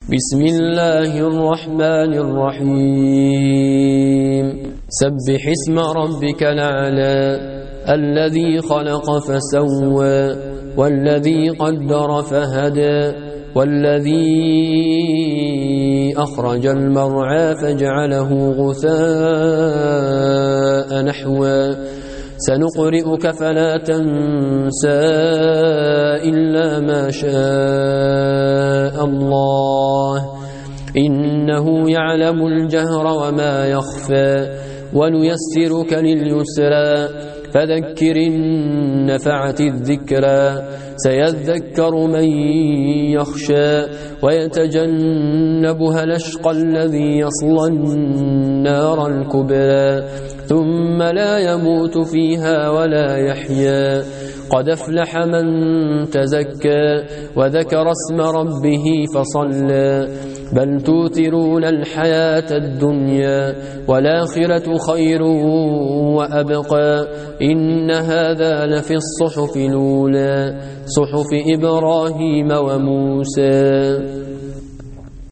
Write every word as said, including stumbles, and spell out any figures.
بسم الله الرحمن الرحيم سبح اسم ربك الأعلى الذي خلق فسوى والذي قدر فهدى والذي أخرج المرعى فجعله غثاء نحوا سنقرئك فلا تنسى إلا ما شاء الله إنه يعلم الجهر وما يخفى ونيسرك لليسرى فذكر إن نفعت الذكرى سيذكر من يخشى ويتجنبها الأشقى الذي يصلى النار الكبرى ثم لا يموت فيها ولا يحيا قد أفلح من تزكى وذكر اسم ربه فصلى بل توثرون الحياة الدنيا والآخرة خير وأبقى إن هذا لفي الصحف الأولى صحف إبراهيم وموسى.